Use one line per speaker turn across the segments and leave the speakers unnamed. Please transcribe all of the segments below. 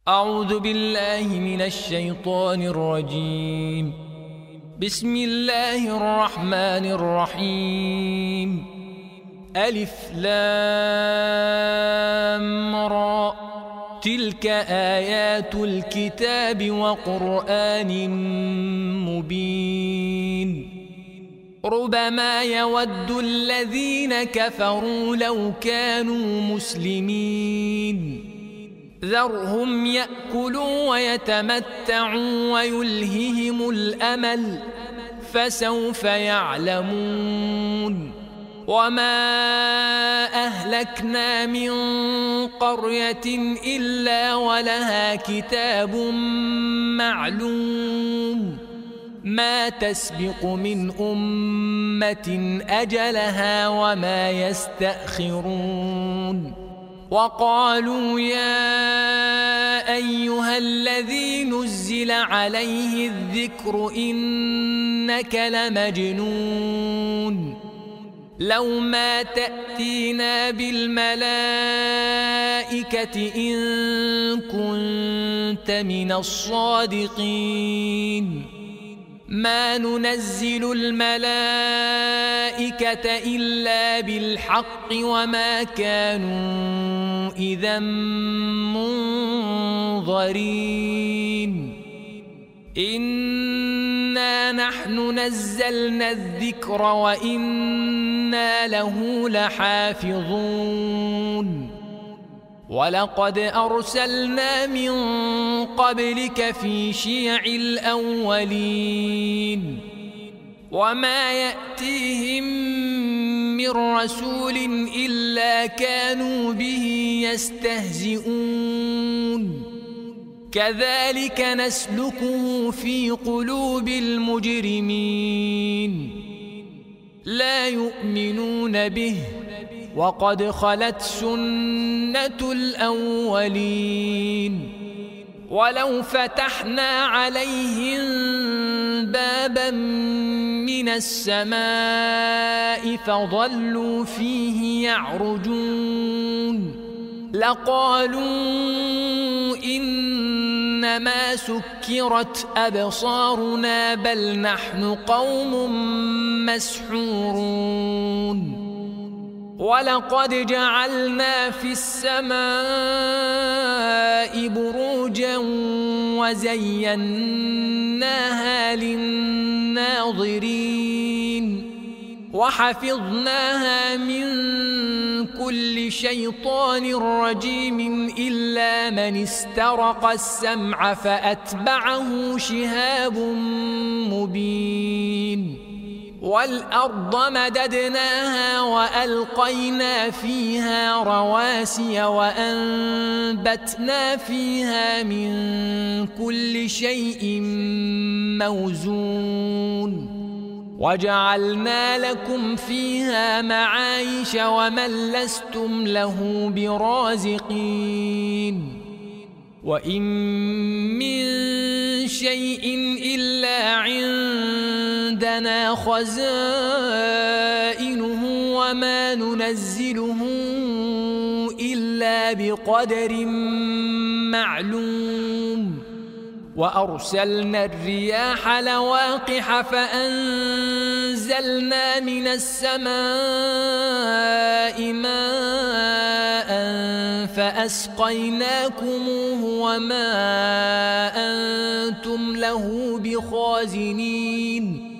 أعوذ بالله من الشيطان الرجيم. بسم الله الرحمن الرحيم. ألف لام را، تلك آيات الكتاب وقرآن مبين. ربما يود الذين كفروا لو كانوا مسلمين. ذرهم يأكلوا ويتمتعوا ويلههم الأمل، فسوف يعلمون. وما أهلكنا من قرية إلا ولها كتاب معلوم، ما تسبق من أمة أجلها وما يستأخرون. وقالوا يا أيها الذي نزل عليه الذكر إنك لمجنون، لو ما تأتينا بالملائكة إن كنت من الصادقين. ما ننزل الملائكة إلا بالحق وما كانوا إذا منظرين. إنا نحن نزلنا الذكر وإنا له لحافظون. ولقد أرسلنا من قبلك في شيع الأولين، وما يأتيهم من رسول إلا كانوا به يستهزئون. كذلك نسلكه في قلوب المجرمين، لا يؤمنون به وقد خلت سنة الأولين. ولو فتحنا عليهم بابا من السماء فظلوا فيه يعرجون لقالوا إنما سكرت أبصارنا بل نحن قوم مسحورون. ولقد جعلنا في السماء بروجا وزيناها للناظرين وحفظناها من كل شيطان رجيم إلا من استرق السمع فأتبعه شهاب مبين. والأرض مددناها وألقينا فيها رواسي وأنبتنا فيها من كل شيء موزون وجعلنا لكم فيها معايش ومن لستم له برازقين. وإن من شيء إلا عندنا خزائنه وما ننزله إلا بقدر معلوم. وأرسلنا الرياح لواقح فأنزلنا من السماء ماء فأسقيناكموه وما أنتم له بخازنين.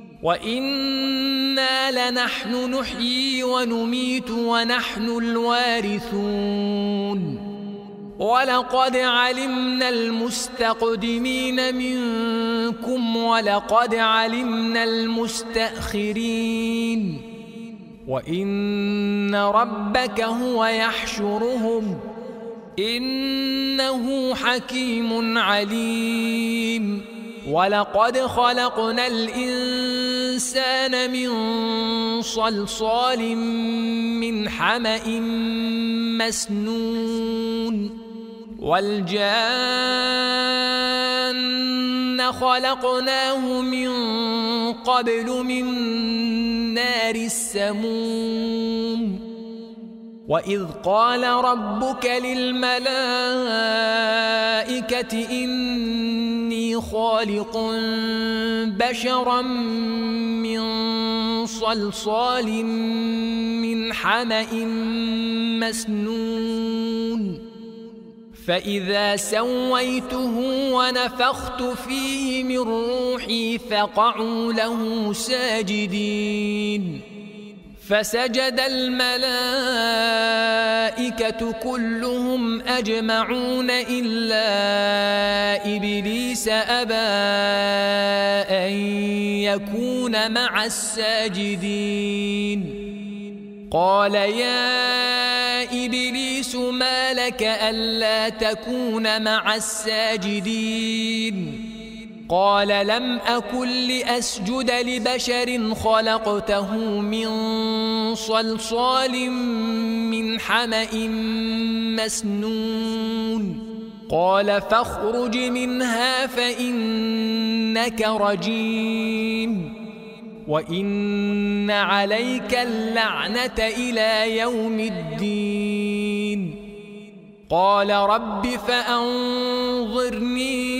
وإنا لنحن نحيي ونميت ونحن الوارثون. ولقد علمنا المستقدمين منكم ولقد علمنا المستأخرين. وإن ربك هو يحشرهم إنه حكيم عليم. ولقد خلقنا الإنسان من صلصال من حمأ مسنون. والجان خلقناه من قبل من نار السموم. وإذ قال ربك للملائكة الملائكة إني خالق بشرا من صلصال من حمأ مسنون فإذا سويته ونفخت فيه من روحي فقعوا له ساجدين فسجد الملائكة كلهم أجمعون إلا إبليس أبى أن يكون مع الساجدين قال يا إبليس ما لك ألا تكون مع الساجدين قال لم أكن لأسجد لبشر خلقته من صلصال من حمأ مسنون قال فاخرج منها فإنك رجيم وإن عليك اللعنة إلى يوم الدين قال رب فأنظرني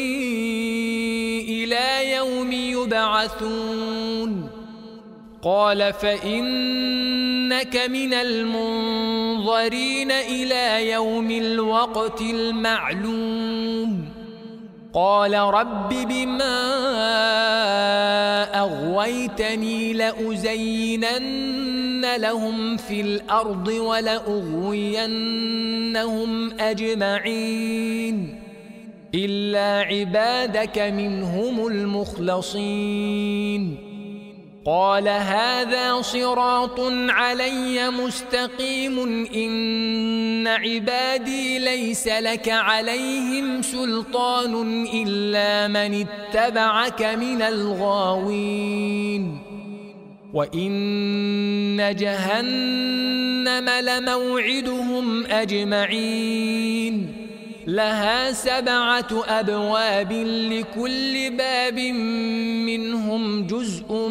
إلى يوم يبعثون قال فإنك من المنظرين إلى يوم الوقت المعلوم قال رب بما أغويتني لأزينن لهم في الأرض ولأغوينهم أجمعين إلا عبادك منهم المخلصين قال هذا صراط علي مستقيم إن عبادي ليس لك عليهم سلطان إلا من اتبعك من الغاوين وإن جهنم لموعدهم أجمعين لها 7 أبواب لكل باب منهم جزء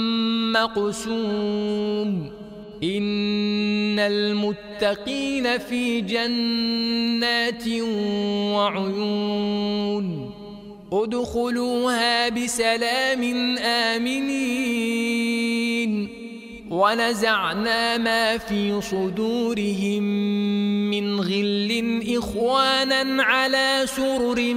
مقسوم إن المتقين في جنات وعيون ادخلوها بسلام آمنين ونزعنا ما في صدورهم من غل إخوانا على سرر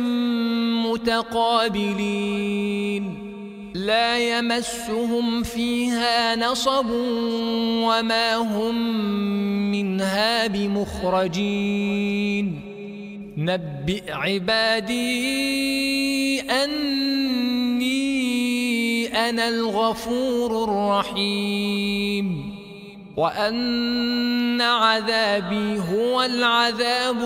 متقابلين لا يمسهم فيها نصب وما هم منها بمخرجين نبئ عبادي أني أنا الغفور الرحيم وأن عذابي هو العذاب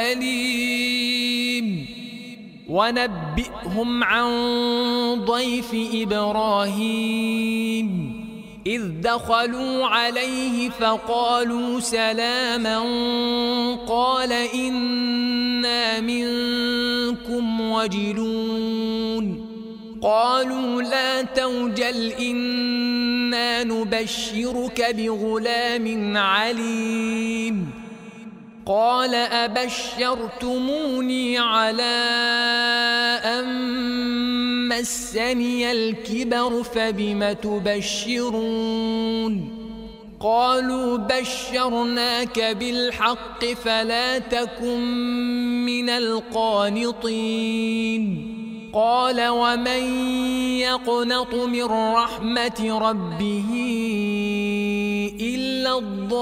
الأليم ونبئهم عن ضيف إبراهيم إذ دخلوا عليه فقالوا سلاما قال إنا منكم وجلون قالوا لا توجل إنا نبشرك بغلام عليم قال أبشرتموني على أن مسني الكبر فبم تبشرون قالوا بشرناك بالحق فلا تكن من القانطين قال ومن يقنط من رحمة ربه إلا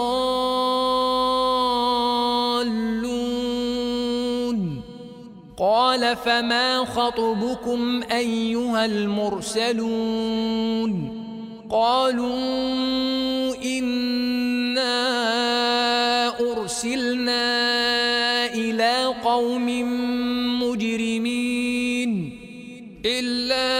الضالون قال فما خطبكم أيها المرسلون قالوا إنا أرسلنا إلى قوم مجرمين إلا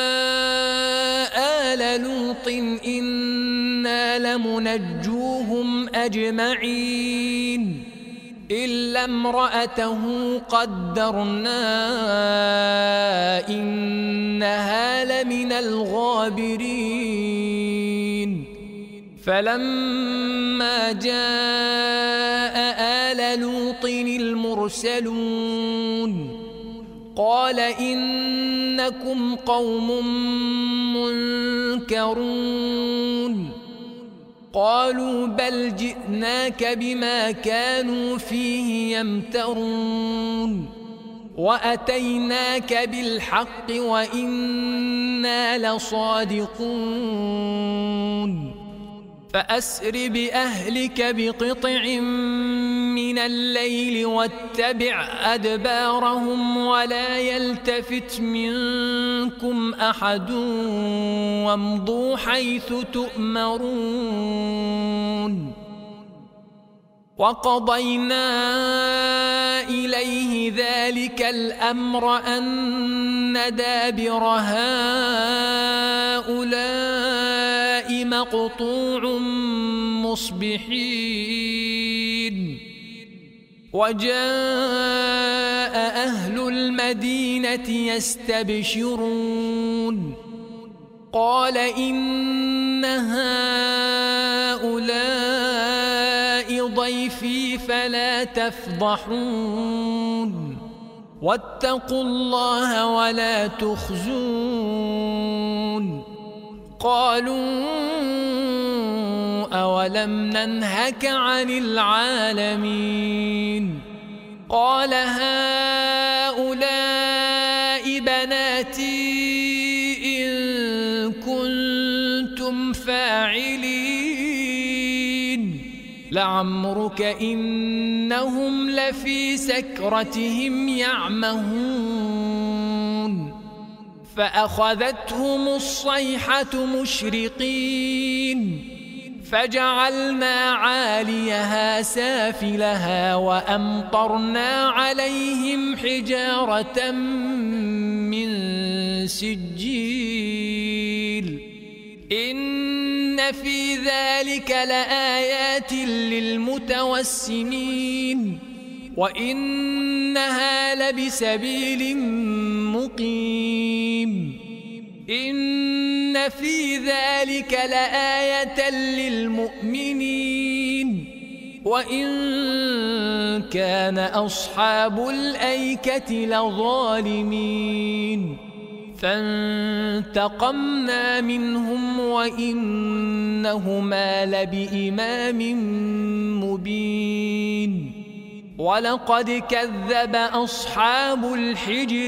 آل لوط إنا لمنجوهم أجمعين إلا امرأته قدرنا إنها لمن الغابرين فلما جاء آل لوط المرسلون قال إنكم قوم منكرون قالوا بل جئناك بما كانوا فيه يمترون وأتيناك بالحق وإنا لصادقون فأسر بأهلك بقطع من الليل واتبع أدبارهم ولا يلتفت منكم أحد وامضوا حيث تؤمرون وقضينا إليه ذلك الأمر أن دابر هؤلاء مقطوع مصبحين وجاء أهل المدينة يستبشرون قال إن هؤلاء ضيفي فلا تفضحون واتقوا الله ولا تخزون قالوا أولم ننهك عن العالمين قال هؤلاء بناتي إن كنتم فاعلين لعمرك إنهم لفي سكرتهم يعمهون فأخذتهم الصيحة مشرقين فجعلنا عاليها سافلها وأمطرنا عليهم حجارة من سجيل إن في ذلك لآيات للمتوسمين وإنها لبسبيل مقيم إن في ذلك لآية للمؤمنين وإن كان أصحاب الأيكة لظالمين فانتقمنا منهم وإنهما لبإمام مبين ولقد كذب أصحاب الحجر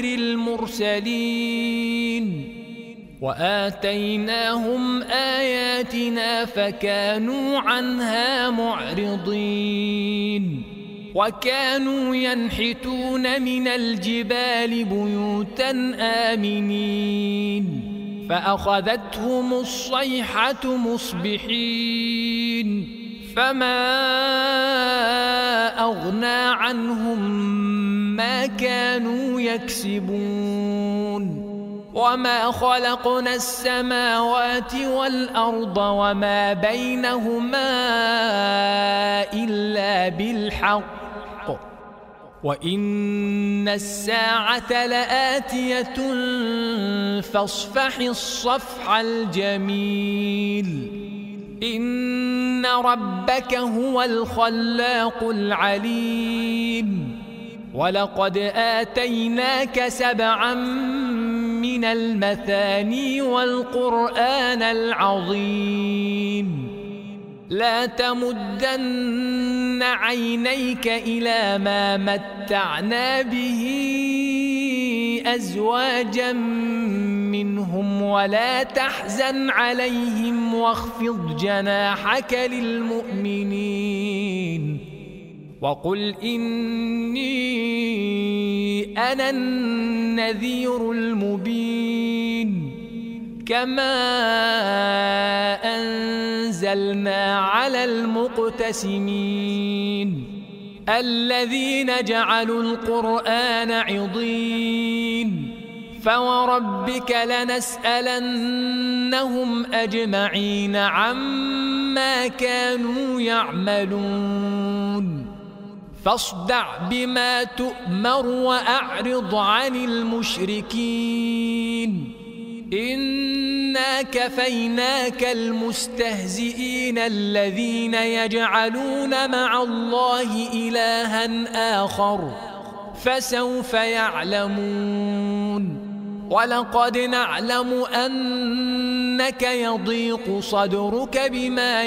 المرسلين وآتيناهم آياتنا فكانوا عنها معرضين وكانوا ينحتون من الجبال بيوتا آمنين فأخذتهم الصيحة مصبحين فما أغنى عنهم ما كانوا يكسبون وما خلقنا السماوات والأرض وما بينهما إلا بالحق وإن الساعة لآتية فاصفح الصفح الجميل إن ربك هو الخلاق العليم ولقد آتيناك 7 من المثاني والقرآن العظيم لا تمدن عينيك إلى ما متعنا به أزواجا منهم ولا تحزن عليهم واخفض جناحك للمؤمنين وقل إني أنا النذير المبين كما أنزلنا على المقتسمين الذين جعلوا القرآن عضين فوربك لنسألنهم أجمعين عما كانوا يعملون فاصدع بما تؤمر وأعرض عن المشركين إنا كفيناك المستهزئين الذين يجعلون مع الله إلها آخر فسوف يعلمون ولقد نعلم أنك يضيق صدرك بما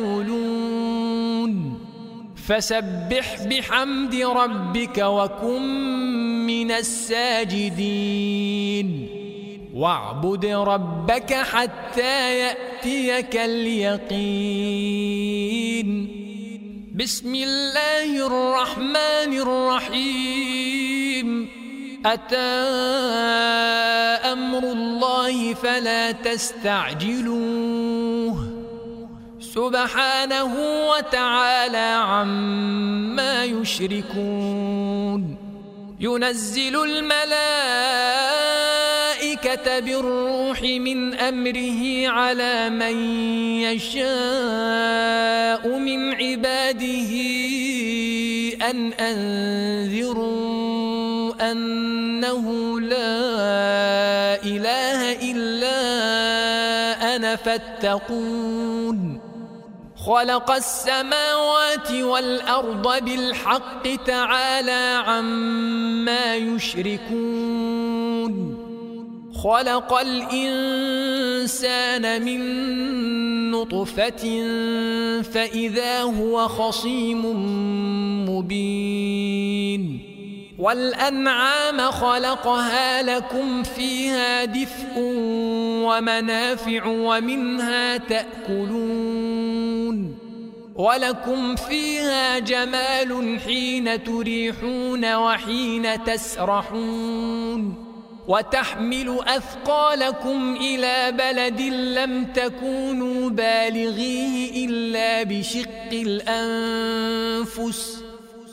يقولون فسبح بحمد ربك وكن من الساجدين واعبد ربك حتى يأتيك اليقين. بسم الله الرحمن الرحيم. أتى أمر الله فلا تستعجلوه سبحانه وتعالى عما يشركون. ينزل الملائكة بالروح من أمره على من يشاء من عباده أن أنذروا أنه لا إله إلا أنا فاتقون. خلق السماوات والأرض بالحق تعالى عما يشركون. خلق الإنسان من نطفة فإذا هو خصيم مبين. والأنعام خلقها لكم فيها دفء ومنافع ومنها تأكلون ولكم فيها جمال حين تريحون وحين تسرحون وتحمل أثقالكم إلى بلد لم تكونوا بالغيه إلا بشق الأنفس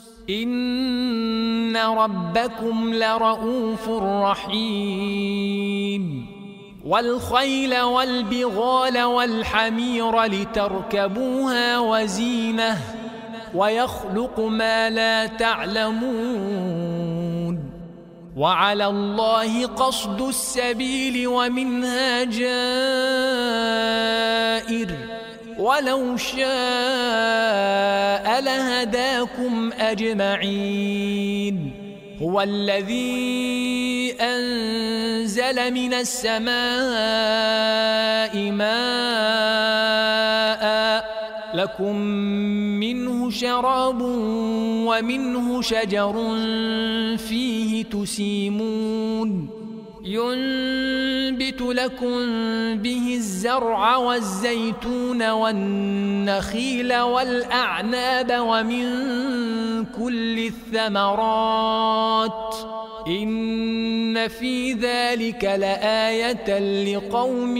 إن ربكم لرؤوف رحيم. والخيل والبغال والحمير لتركبوها وزينة ويخلق ما لا تعلمون. وعلى الله قصد السبيل ومنها جائر ولو شاء لهداكم أجمعين. هو الذي أنزل من السماء ماء لكم منه شراب ومنه شجر فيه تسيمون ينبت لكم به الزرع والزيتون والنخيل والأعناب ومن كل الثمرات إن في ذلك لآية لقوم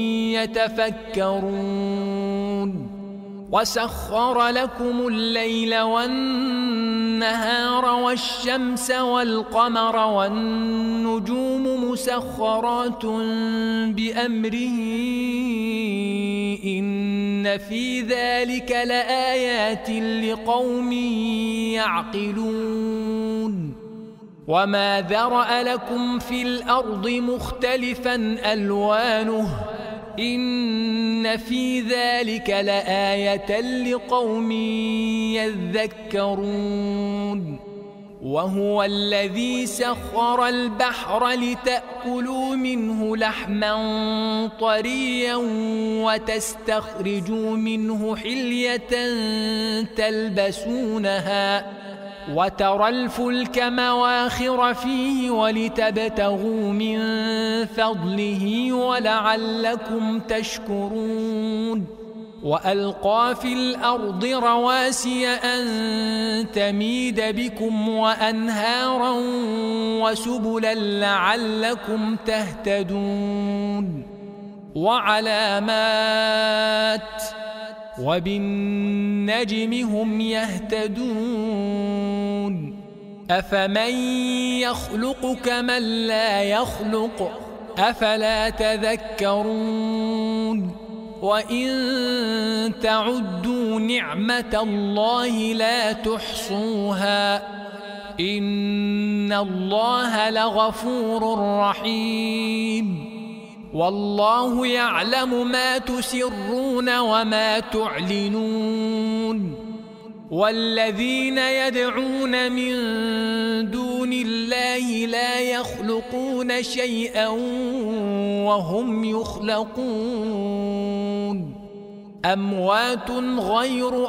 يتفكرون. وسخر لكم الليل والنهار والشمس والقمر والنجوم مسخرات بأمره إن في ذلك لآيات لقوم يعقلون. وما ذرأ لكم في الأرض مختلفا ألوانه إن في ذلك لآية لقوم يذكرون. وهو الذي سخر البحر لتأكلوا منه لحما طريا وتستخرجوا منه حلية تلبسونها وترى الفلك مواخر فيه ولتبتغوا من فضله ولعلكم تشكرون. وألقى في الأرض رواسي أن تميد بكم وأنهارا وسبلا لعلكم تهتدون. وعلامات وبالنجم هم يهتدون. أفمن يخلق كمن لا يخلق أفلا تذكرون. وإن تعدوا نعمة الله لا تحصوها إن الله لغفور رحيم. والله يعلم ما تسرون وما تعلنون والذين يدعون من دون الله لا يخلقون شيئا وهم يخلقون أموات غير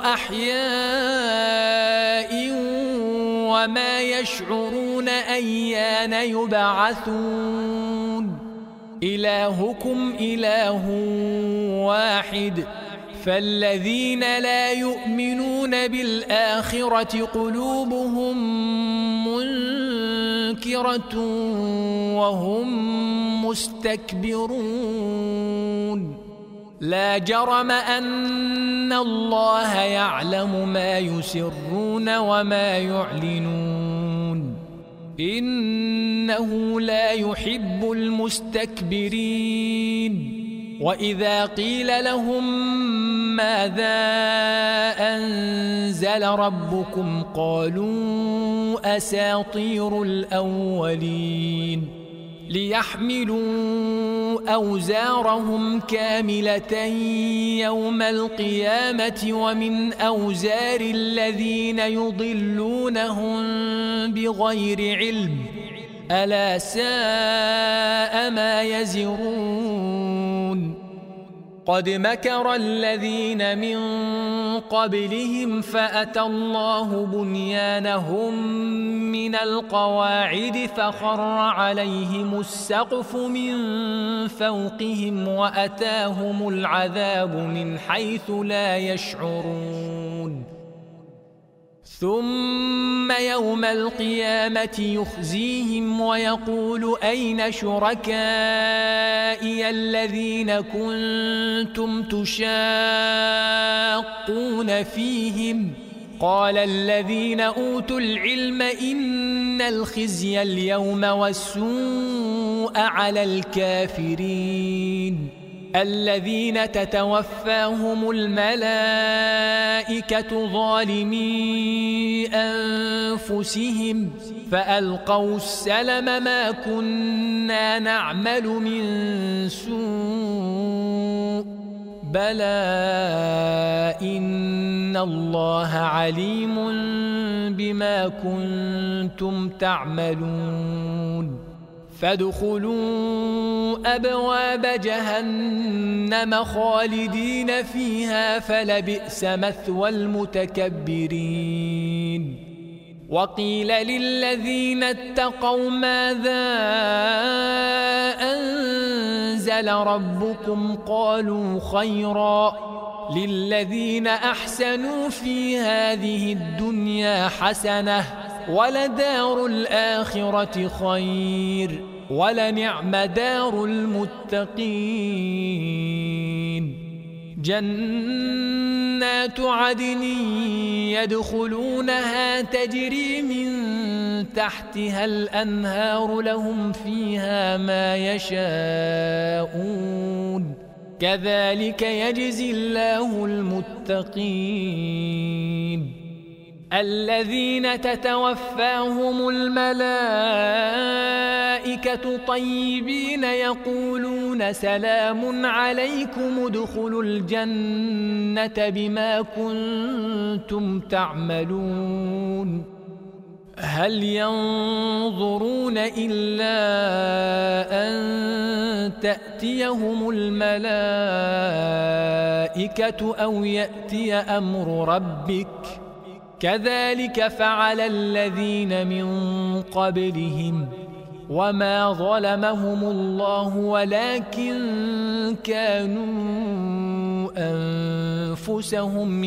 أحياء وما يشعرون أيان يبعثون إلهكم إله واحد فالذين لا يؤمنون بالآخرة قلوبهم منكرة وهم مستكبرون لا جرم أن الله يعلم ما يسرون وما يعلنون إنه لا يحب المستكبرين وإذا قيل لهم ماذا أنزل ربكم قالوا أساطير الأولين ليحملوا أوزارهم كاملة يوم القيامة ومن أوزار الذين يضلونهم بغير علم ألا ساء ما يزرون قد مكر الذين من قبلهم فأتى الله بنيانهم من القواعد فخر عليهم السقف من فوقهم وأتاهم العذاب من حيث لا يشعرون ثم يوم القيامة يخزيهم ويقول أين شركائي الذين كنتم تشاقون فيهم قال الذين أوتوا العلم إن الخزي اليوم والسوء على الكافرين الذين تتوفاهم الملائكة ظالمي أنفسهم فألقوا السلم ما كنا نعمل من سوء بلى إن الله عليم بما كنتم تعملون فادخلوا أبواب جهنم خالدين فيها فلبئس مثوى المتكبرين وقيل للذين اتقوا ماذا أنزل ربكم قالوا خيرا للذين أحسنوا في هذه الدنيا حسنة ولدار الآخرة خير ولنعم دار المتقين جنات عدن يدخلونها تجري من تحتها الأنهار لهم فيها ما يشاءون كذلك يجزي الله المتقين الذين تتوفاهم الملائكة طيبين يقولون سلام عليكم ادخلوا الجنة بما كنتم تعملون هل ينظرون إلا أن تأتيهم الملائكة أو يأتي أمر ربك كذلك فعل الذين من قبلهم وما ظلمهم الله ولكن كانوا أنفسهم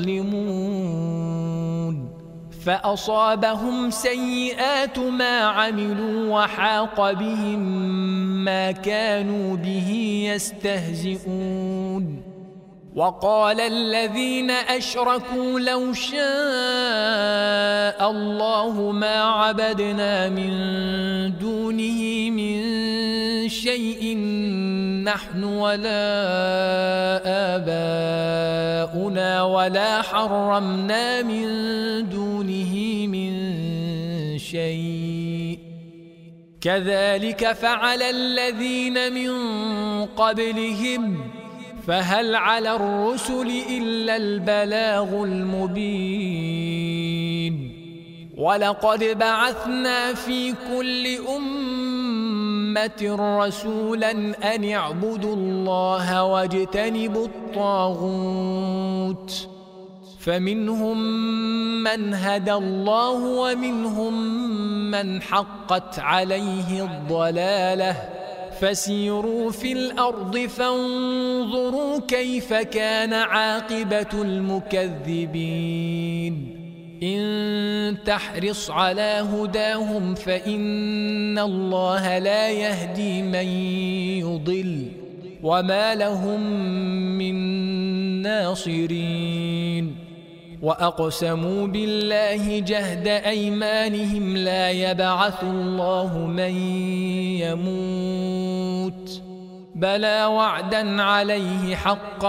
يظلمون فأصابهم سيئات ما عملوا وحاق بهم ما كانوا به يستهزئون وقال الذين أشركوا لو شاء الله ما عبدنا من دونه من شيء نحن ولا آباؤنا ولا حرمنا من دونه من شيء كذلك فعل الذين من قبلهم فهل على الرسل إلا البلاغ المبين ولقد بعثنا في كل أمة رسولا أن اعبدوا الله واجتنبوا الطاغوت فمنهم من هدى الله ومنهم من حقت عليه الضلالة فسيروا في الأرض فانظروا كيف كان عاقبة المكذبين إن تحرص على هداهم فإن الله لا يهدي من يضل وما لهم من ناصرين وأقسموا بالله جهد أيمانهم لا يبعث الله من يموت بلى وعدا عليه حقا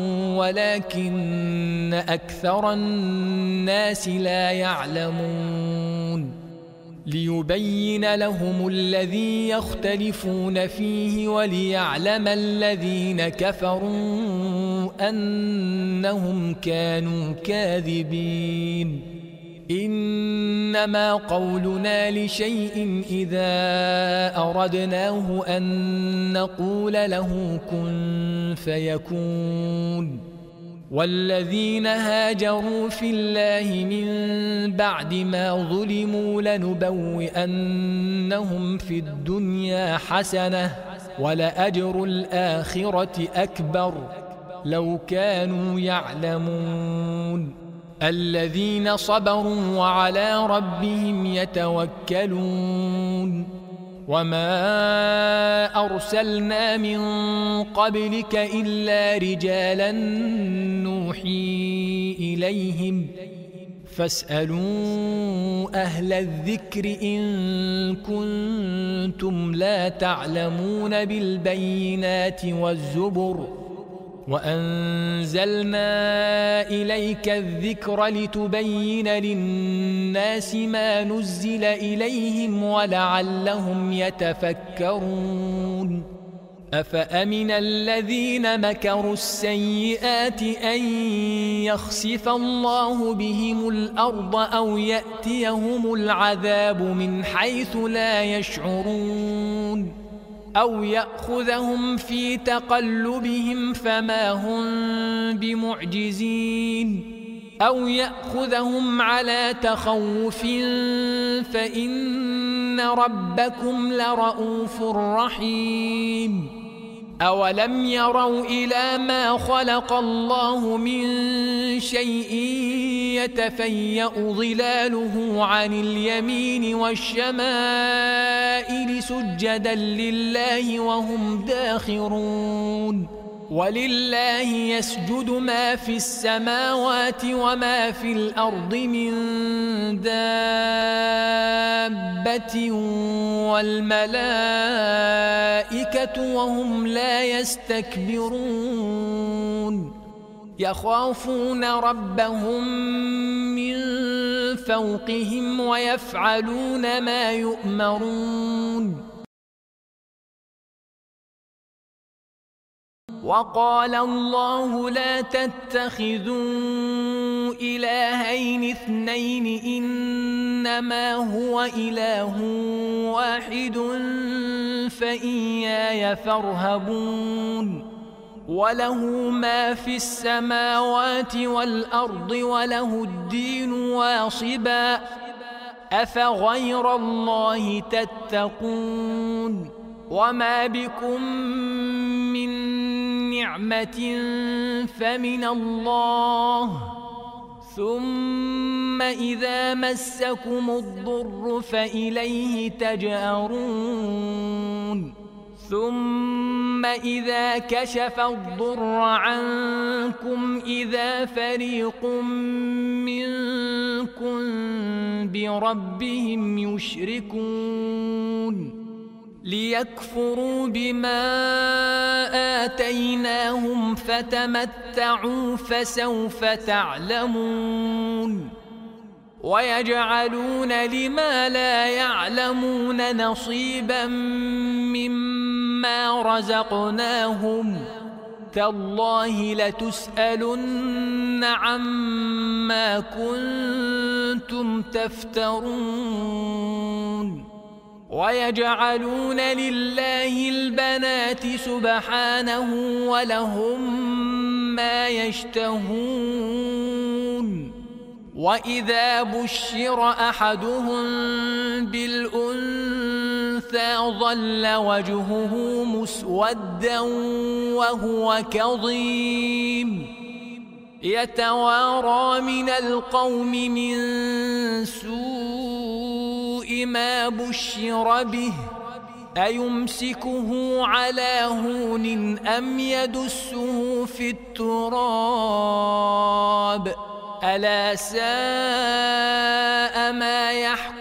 ولكن أكثر الناس لا يعلمون ليبين لهم الذي يختلفون فيه وليعلم الذين كفروا أنهم كانوا كاذبين إنما قولنا لشيء إذا أردناه أن نقول له كن فيكون والذين هاجروا في الله من بعد ما ظلموا لنبوئنهم في الدنيا حسنة ولأجر الآخرة أكبر لو كانوا يعلمون الذين صبروا وعلى ربهم يتوكلون وما أرسلنا من قبلك إلا رجالا نوحي إليهم فاسألوا أهل الذكر إن كنتم لا تعلمون بالبينات والزبر وأنزلنا إليك الذكر لتبين للناس ما نزل إليهم ولعلهم يتفكرون أفأمن الذين مكروا السيئات أن يخسف الله بهم الأرض أو يأتيهم العذاب من حيث لا يشعرون أو يأخذهم في تقلبهم فما هم بمعجزين أو يأخذهم على تخوف فإن ربكم لرؤوف رحيم أولم يروا إلى ما خلق الله من شيء يتفيأ ظلاله عن اليمين والشمائل سجدا لله وهم داخرون ولله يسجد ما في السماوات وما في الأرض من دابة والملائكة وهم لا يستكبرون يخافون ربهم من فوقهم ويفعلون ما يؤمرون وقال الله لا تتخذوا إلهين اثنين إنما هو إله واحد فإياي فارهبون وله ما في السماوات والأرض وله الدين واصبا أفغير الله تتقون وما بكم من نعمة فمن الله ثم إذا مسكم الضر فإليه تجأرون ثم إذا كشف الضر عنكم إذا فريق منكم بربهم يشركون ليكفروا بما آتيناهم فتمتعوا فسوف تعلمون ويجعلون لما لا يعلمون نصيبا مما رزقناهم تالله لتسألن عما كنتم تفترون ويجعلون لله البنات سبحانه ولهم ما يشتهون وإذا بشر أحدهم بالأنثى ظل وجهه مسودا وهو كظيم يتوارى من القوم من سوء ما بشر به أيمسكه على هون أم يدسه في التراب ألا ساء ما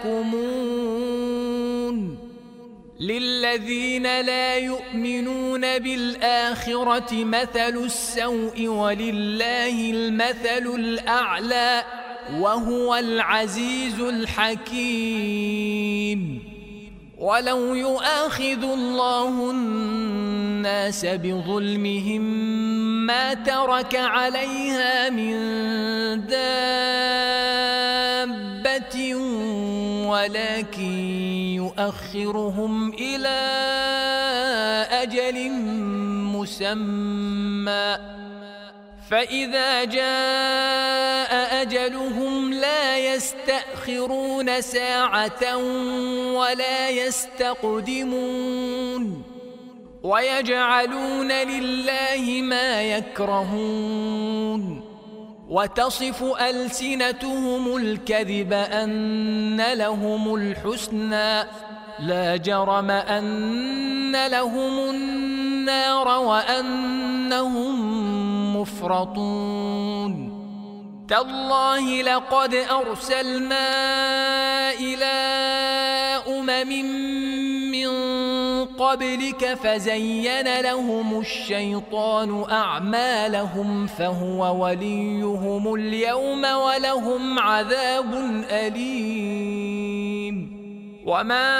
يحكمون للذين لا يؤمنون بالآخرة مثل السوء ولله المثل الأعلى وهو العزيز الحكيم ولو يؤاخذ الله الناس بظلمهم ما ترك عليها من دابة ولكن يؤخرهم إلى أجل مسمى فإذا جاء أجلهم لا يستأخرون ساعة ولا يستقدمون ويجعلون لله ما يكرهون وتصف ألسنتهم الكذب أن لهم الحسنى لا جرم أن لهم النار وأنهم مفرطون تالله لقد أرسلنا إلى أمم من قبلك فزين لهم الشيطان أعمالهم فهو وليهم اليوم ولهم عذاب أليم وما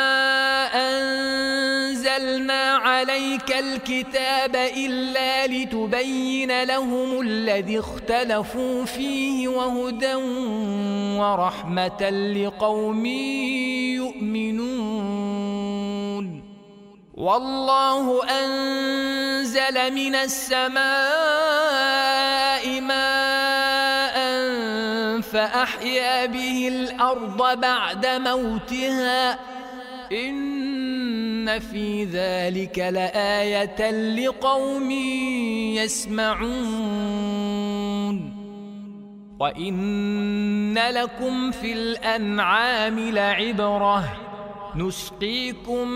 أنزلنا عليك الكتاب إلا لتبين لهم الذي اختلفوا فيه وهدى ورحمة لقوم يؤمنون والله أنزل من السماء ماء فأحيا به الأرض بعد موتها إن في ذلك لآية لقوم يسمعون وإن لكم في الأنعام لعبرة نسقيكم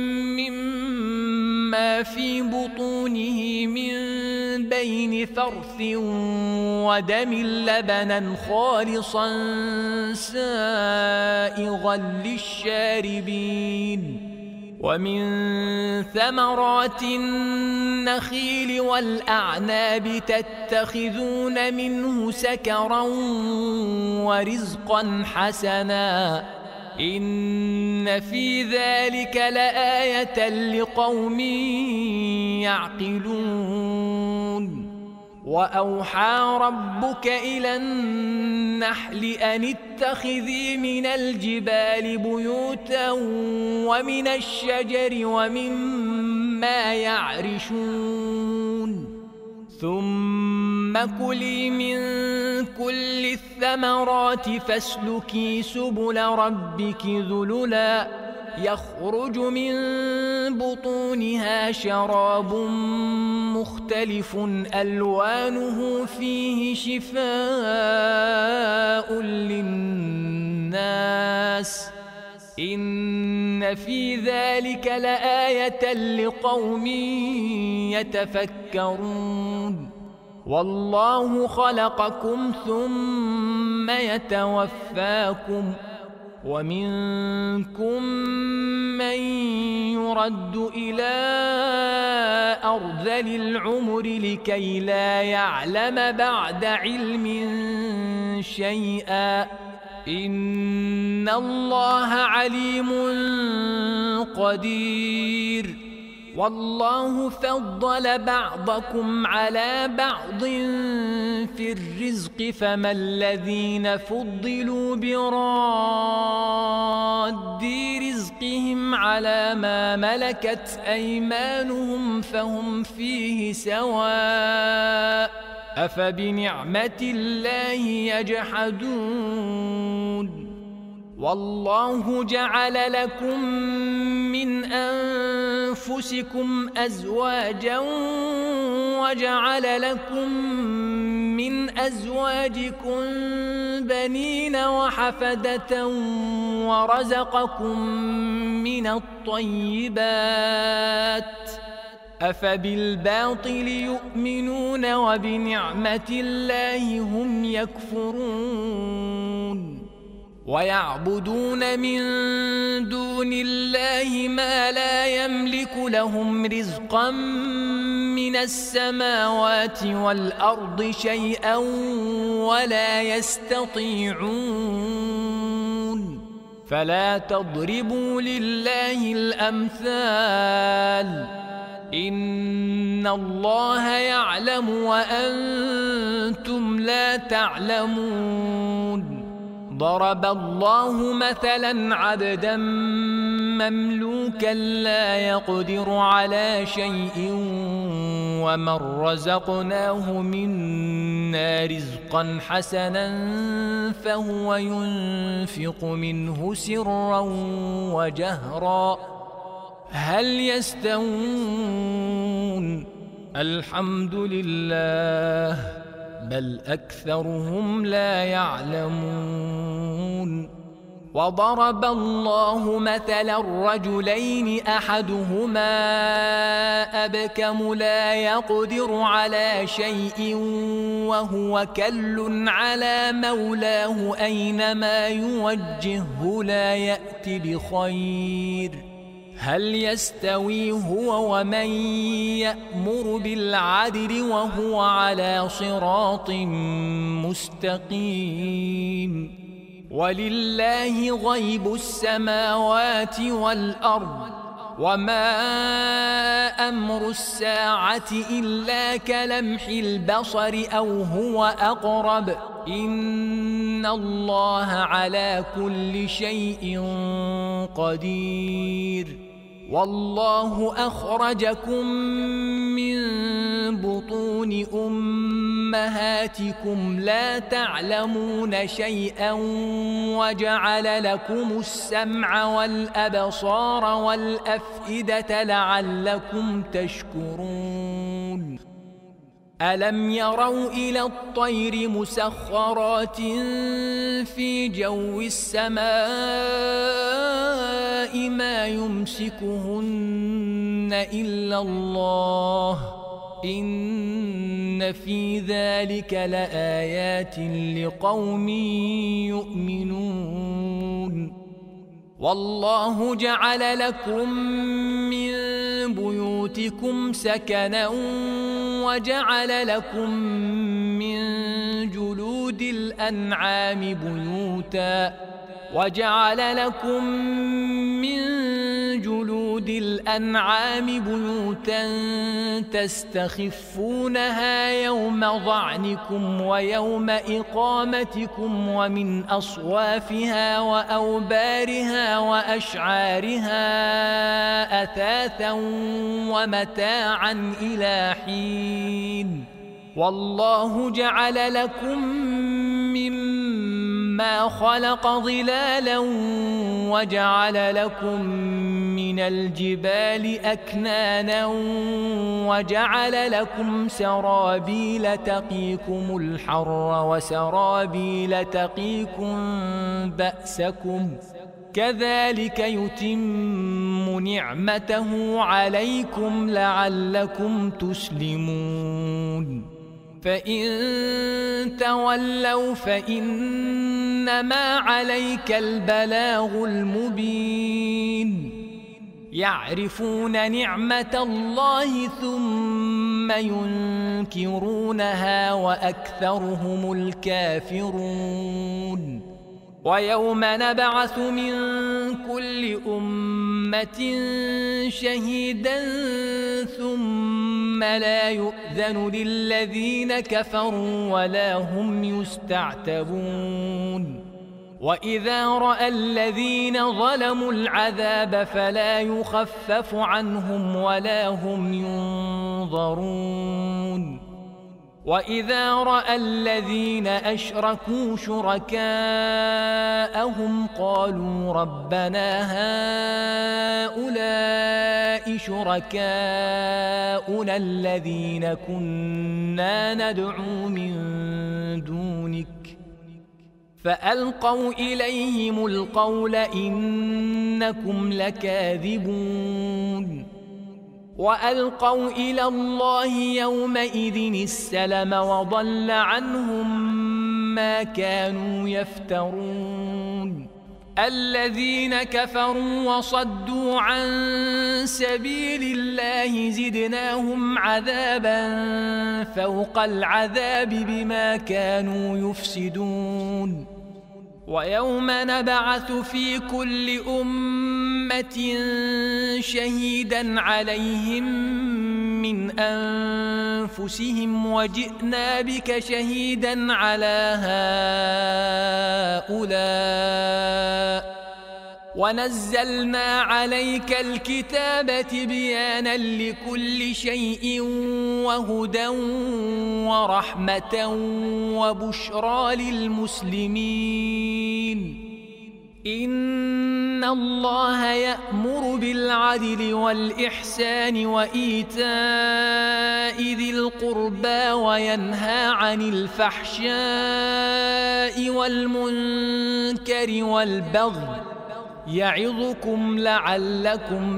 مما في بطونه من بين فرث ودم لبنا خالصا سائغا للشاربين ومن ثمرات النخيل والأعناب تتخذون منه سكرا ورزقا حسنا إن في ذلك لآية لقوم يعقلون وأوحى ربك إلى النحل أن اتخذي من الجبال بيوتا ومن الشجر ومما يعرشون ثم كلي من كل الثمرات فاسلكي سبل ربك ذللا يخرج من بطونها شراب مختلف ألوانه فيه شفاء للناس إن في ذلك لآية لقوم يتفكرون والله خلقكم ثم يتوفاكم ومنكم من يرد إلى أرذل العمر لكي لا يعلم بعد علم شيئا إن الله عليم قدير والله فضل بعضكم على بعض في الرزق، فما الذين فضلوا براد رزقهم على ما ملكت أيمانهم فهم فيه سواء، أفبنعمة الله يجحدون. والله جعل لكم من أنفسكم أزواجا وجعل لكم من أزواجكم بنين وحفدة ورزقكم من الطيبات، أفبالباطل يؤمنون وبنعمة الله هم يكفرون. ويعبدون من دون الله ما لا يملك لهم رزقا من السماوات والأرض شيئا ولا يستطيعون، فلا تضربوا لله الأمثال، إن الله يعلم وأنتم لا تعلمون. ضرب الله مثلا عبدا مملوكا لا يقدر على شيء ومن رزقناه منا رزقا حسنا فهو ينفق منه سرا وجهرا، هل يستوون؟ الحمد لله، بل أكثرهم لا يعلمون. وضرب الله مثلا رجلين أحدهما أبكم لا يقدر على شيء وهو كل على مولاه أينما يوجهه لا يأتي بخير، هل يستوي هو ومن يأمر بالعدل وهو على صراط مستقيم؟ ولله غيب السماوات والأرض، وما أمر الساعة إلا كلمح البصر أو هو أقرب، إن الله على كل شيء قدير. والله أخرجكم من بطون أمهاتكم لا تعلمون شيئا وجعل لكم السمع والأبصار والأفئدة لعلكم تشكرون. ألم يروا إلى الطير مسخرات في جو السماء ما يمسكهن إلا الله، إن في ذلك لآيات لقوم يؤمنون. والله جعل لكم من بيوتكم سكنا وجعل لكم من جلود الأنعام بيوتا تستخفونها يوم ظعنكم ويوم إقامتكم، ومن أصوافها وأوبارها وأشعارها أثاثا ومتاعا إلى حين. والله جعل لكم مما خلق ظلالا وجعل لكم من الجبال أكنانا وجعل لكم سرابيل تقيكم الحر وسرابيل تقيكم بأسكم، كذلك يتم نعمته عليكم لعلكم تسلمون. فإن تولوا فإنما عليك البلاغ المبين. يعرفون نعمة الله ثم ينكرونها وأكثرهم الكافرون. ويوم نبعث من كل أمة شهيدا ثم لا يؤذن للذين كفروا ولا هم يستعتبون وإذا رأى الذين ظلموا العذاب فلا يخفف عنهم ولا هم ينظرون وإذا رأى الذين أشركوا شركاءهم قالوا ربنا هؤلاء شركاؤنا الذين كنا ندعو من دونك فألقوا إليهم القول إنكم لكاذبون وألقوا إلى الله يومئذ السلم وضل عنهم ما كانوا يفترون الذين كفروا وصدوا عن سبيل الله زدناهم عذابا فوق العذاب بما كانوا يفسدون ويوم نبعث في كل أمة شهيدا عليهم من أنفسهم وجئنا بك شهيدا على هؤلاء ونزلنا عليك الكتاب تبيانا لكل شيء وهدى ورحمة وبشرى للمسلمين إن الله يأمر بالعدل والإحسان وإيتاء ذي القربى وينهى عن الفحشاء والمنكر والبغي يعظكم لعلكم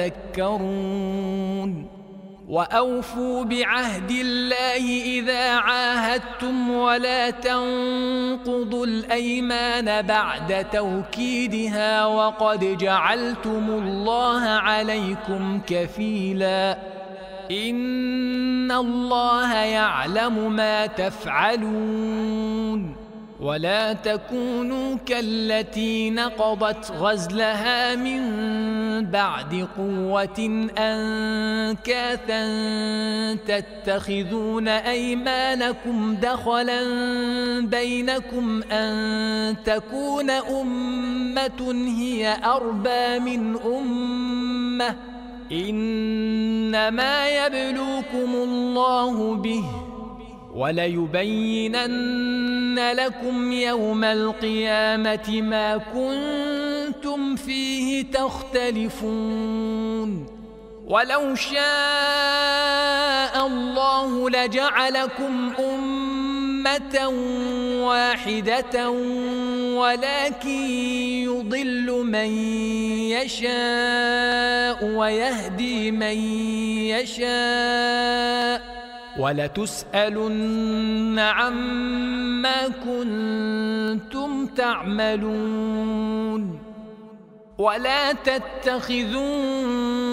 تذكرون وأوفوا بعهد الله إذا عاهدتم ولا تنقضوا الأيمان بعد توكيدها وقد جعلتم الله عليكم كفيلا إن الله يعلم ما تفعلون ولا تكونوا كالتي نقضت غزلها من بعد قوة أنكاثا تتخذون أيمانكم دخلا بينكم أن تكون أمة هي أربى من أمة إنما يبلوكم الله به وليبينن لكم يوم القيامة ما كنتم فيه تختلفون ولو شاء الله لجعلكم أمة واحدة ولكن يضل من يشاء ويهدي من يشاء ولتسألن عما كنتم تعملون ولا تتخذوا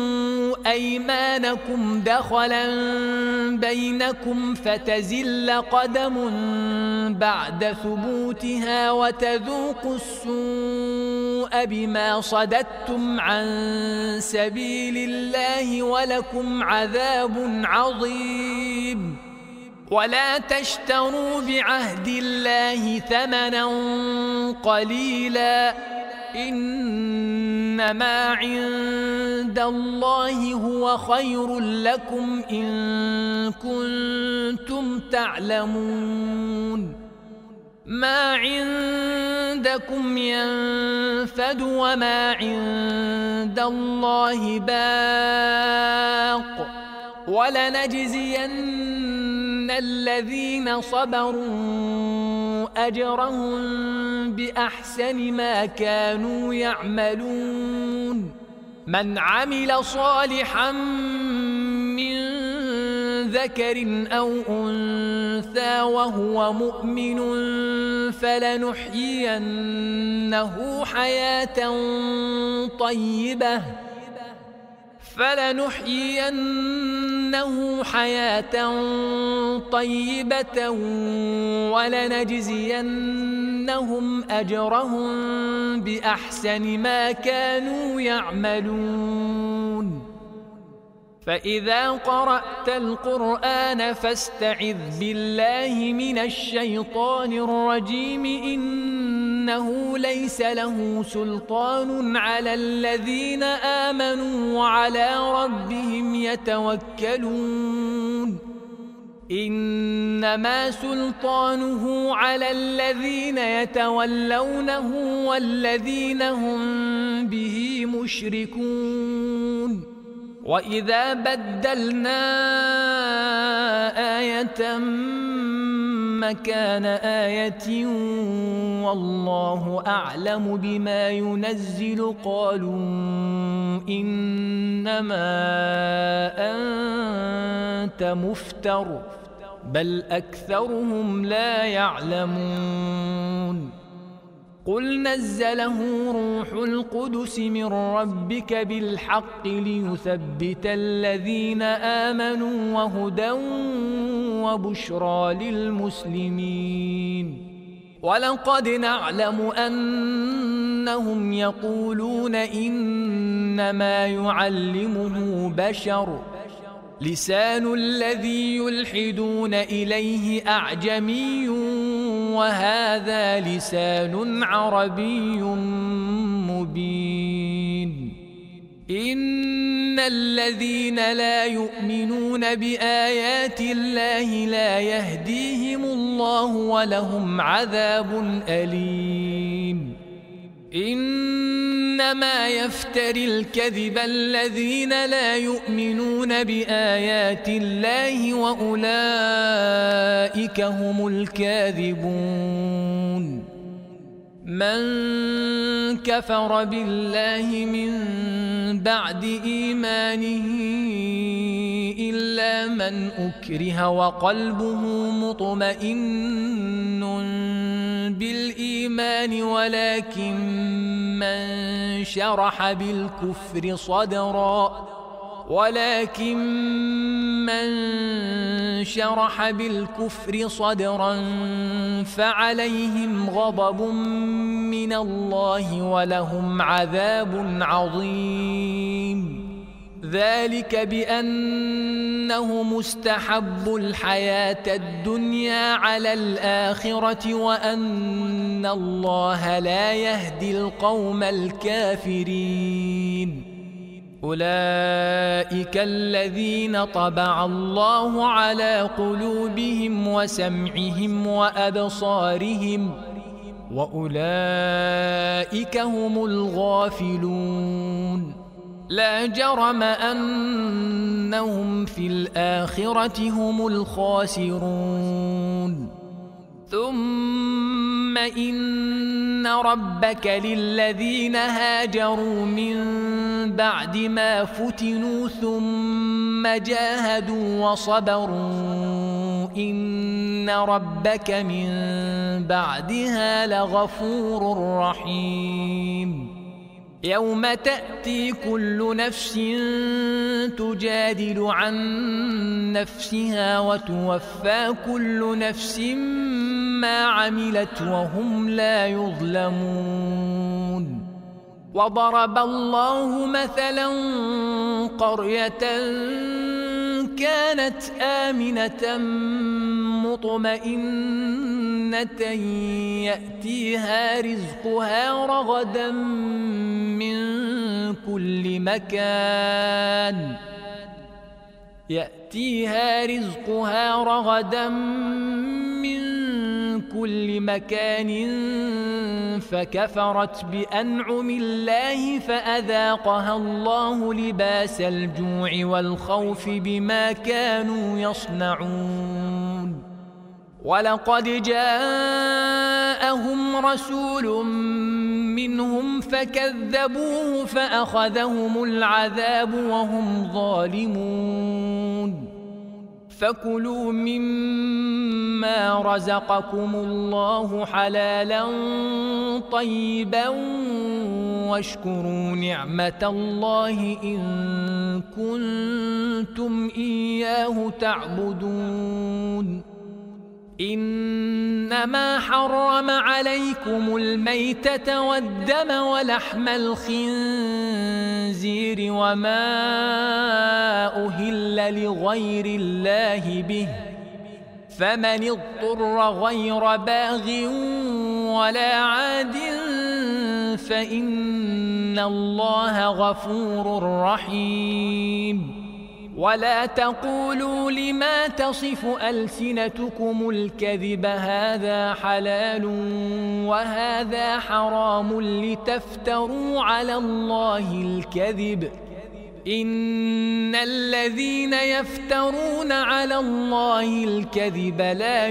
أيمانكم دخلا بينكم فتزل قدم بعد ثبوتها وتذوقوا السوء بما صددتم عن سبيل الله ولكم عذاب عظيم ولا تشتروا بعهد الله ثمنا قليلا إنما عند الله هو خير لكم إن كنتم تعلمون ما عندكم ينفد وما عند الله باق ولنجزين الذين صبروا أجرهم بأحسن ما كانوا يعملون من عمل صالحا من ذكر أو أنثى وهو مؤمن فلنحيينه حياة حياة طيبة ولنجزينهم أجرهم بأحسن ما كانوا يعملون. فإذا قرأت القرآن فاستعذ بالله من الشيطان الرجيم إنه ليس له سلطان على الذين آمنوا وعلى ربهم يتوكلون. إنما سلطانه على الذين يتولونه والذين هم به مشركون. وإذا بدلنا آية مكان آية والله أعلم بما ينزل قالوا إنما أنت مفتر بل أكثرهم لا يعلمون. قل نزله روح القدس من ربك بالحق ليثبت الذين آمنوا وهدى وبشرى للمسلمين. ولقد نعلم أنهم يقولون إنما يعلمه بشر لسان الذي يلحدون إليه أعجمي وهذا لسان عربي مبين. إن الذين لا يؤمنون بآيات الله لا يهديهم الله ولهم عذاب أليم. إنما يفتري الكذب الذين لا يؤمنون بآيات الله وأولئك هم الكاذبون. من كفر بالله من بعد إيمانه إلا من أكره وقلبه مطمئن بالإيمان ولكن من شرح بالكفر صدرا فعليهم غضب من الله ولهم عذاب عظيم. ذلك بأنه مستحب الحياة الدنيا على الآخرة وأن الله لا يهدي القوم الكافرين. أولئك الذين طبع الله على قلوبهم وسمعهم وأبصارهم وأولئك هم الغافلون. لا جرم أنهم في الآخرة هم الخاسرون. ثم إن ربك للذين هاجروا من بعد ما فتنوا ثم جاهدوا وصبروا إن ربك من بعدها لغفور رحيم. يوم تأتي كل نفس تجادل عن نفسها وتوفى كل نفس ما عملت وهم لا يظلمون. وضرب الله مثلا قرية كانت آمنة مطمئنة يأتيها رزقها رغدا من كل مكان فكفرت بأنعم الله فأذاقها الله لباس الجوع والخوف بما كانوا يصنعون. ولقد جاءهم رسول منهم فكذبوه فأخذهم العذاب وهم ظالمون. فكلوا مما رزقكم الله حلالا طيبا واشكروا نعمة الله إن كنتم إياه تعبدون إنما حرم عليكم الميتة والدم ولحم الخنزير وما أهل لغير الله به فمن اضطر غير باغ ولا عاد فإن الله غفور رحيم ولا تقولوا لما تصف ألسنتكم الكذب هذا حلال وهذا حرام لتفتروا على الله الكذب إن الذين يفترون على الله الكذب لا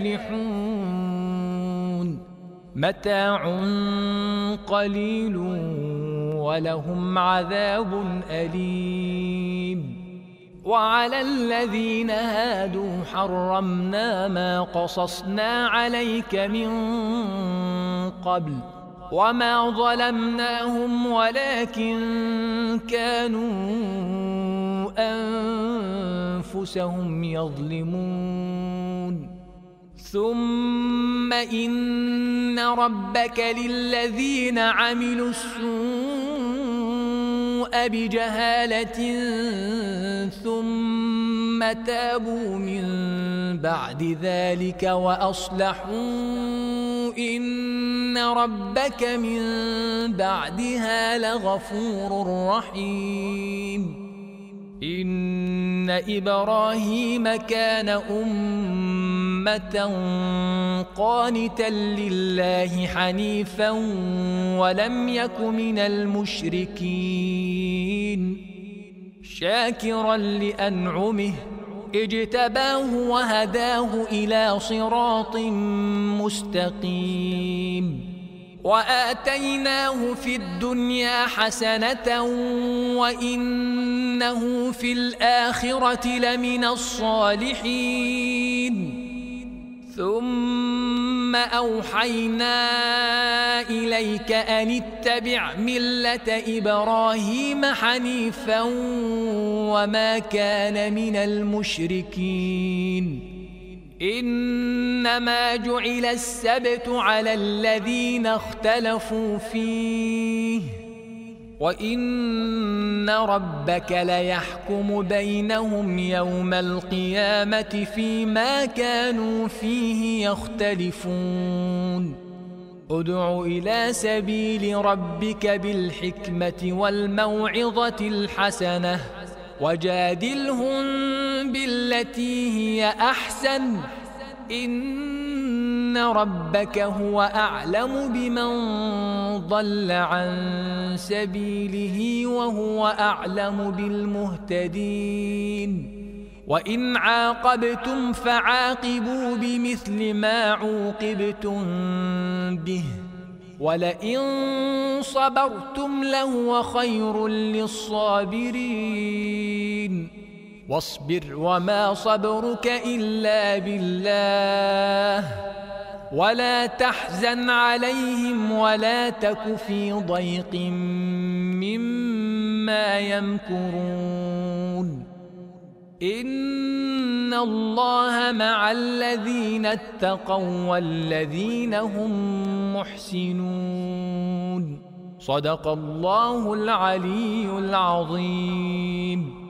يفلحون متاع قليل ولهم عذاب أليم وعلى الذين هادوا حرمنا ما قصصنا عليك من قبل وما ظلمناهم ولكن كانوا أنفسهم يظلمون ثم إن ربك للذين عملوا السوء بجهالة ثم تابوا من بعد ذلك وأصلحوا إن ربك من بعدها لغفور رحيم إن إبراهيم كان أمة قانتا لله حنيفا ولم يك من المشركين شاكرا لأنعمه اجتباه وهداه إلى صراط مستقيم وآتيناه في الدنيا حسنة وإنه في الآخرة لمن الصالحين ثم أوحينا إليك أن اتبع ملة إبراهيم حنيفا وما كان من المشركين إنما جعل السبت على الذين اختلفوا فيه وإن ربك ليحكم بينهم يوم القيامة فيما كانوا فيه يختلفون ادع إلى سبيل ربك بالحكمة والموعظة الحسنة وجادلهم بالتي هي أحسن إن ربك هو أعلم بمن ضل عن سبيله وهو أعلم بالمهتدين وإن عاقبتم فعاقبوا بمثل ما عوقبتم به ولئن صبرتم لهو خير للصابرين واصبر وما صبرك إلا بالله ولا تحزن عليهم ولا تك في ضيق مما يمكرون إن الله مع الذين اتقوا والذين هم محسنون صدق الله العلي العظيم.